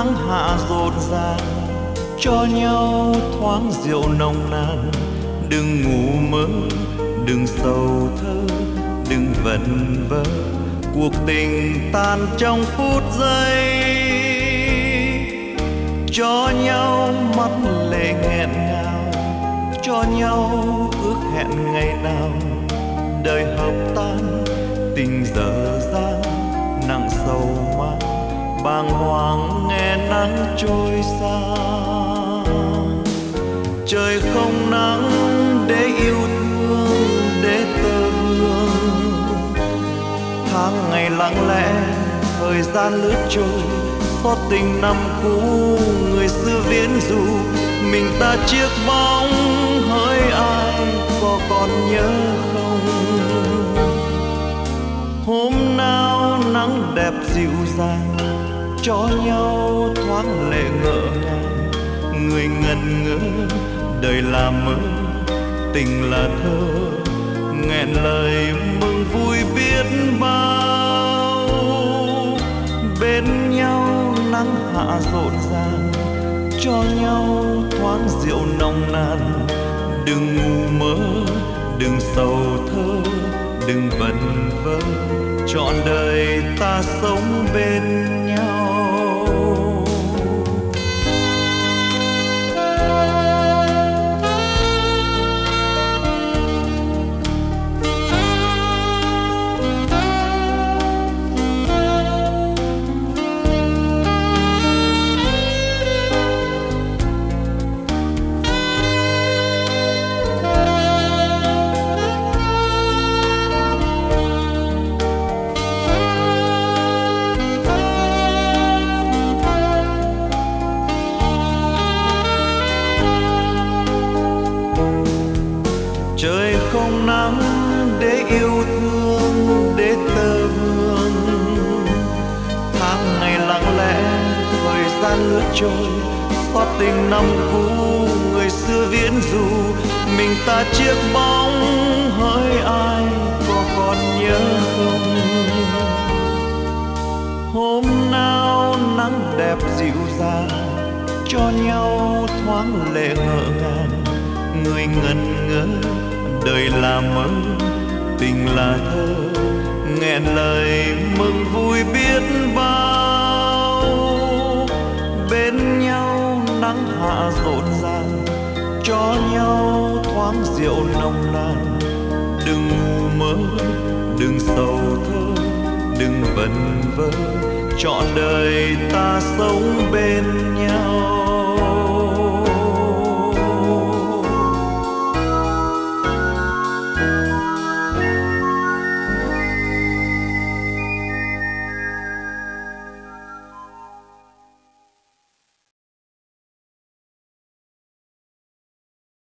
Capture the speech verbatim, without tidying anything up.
nắng hạ rộn ràng, cho nhau thoáng rượu nồng nàn. Đừng ngủ mơ, đừng sầu thơ, đừng vẩn vơ, cuộc tình tan trong phút giây. Cho nhau mắt lệ nghẹn ngào, cho nhau ước hẹn ngày nào. Đời hợp tan, tình dở dang, nặng sầu mang, bàng hoàng nghe nắng trôi xa. Trời không nắng để yêu thương, để tơ vương. Tháng ngày lặng lẽ, thời gian lướt trôi, xót tình năm cũ người xưa viễn du. Mình ta chiếc bóng hỡi ai, có còn nhớ không? Hôm nào nắng đẹp dịu dàng, cho nhau thoáng lệ ngỡ ngàng. Người ngần ngỡ, đời là mơ, tình là thơ, nghẹn lời mừng vui biết bao. Bên nhau nắng hạ rộn ràng, cho nhau thoáng rượu nồng nàn. Đừng ngủ mơ, đừng sầu thơ, đừng vẩn vơ, trọn đời ta sống bên nhau. Trời không nắng để yêu thương, để tơ vương. Tháng ngày lặng lẽ, thời gian lướt trôi, xót tình năm cũ người xưa viễn du. Mình ta chiếc bóng hỡi ai, có còn nhớ không? Hôm nào nắng đẹp dịu dàng, cho nhau thoáng lệ ngỡ ngàng. Người ngần ngơ, đời là mơ, tình là thơ, nghẹn lời mừng vui biết bao. Bên nhau nắng hạ rộn ràng, cho nhau thoáng rượu nồng nàn. Đừng ngủ mơ, đừng sầu thơ, đừng vẩn vơ, trọn đời ta sống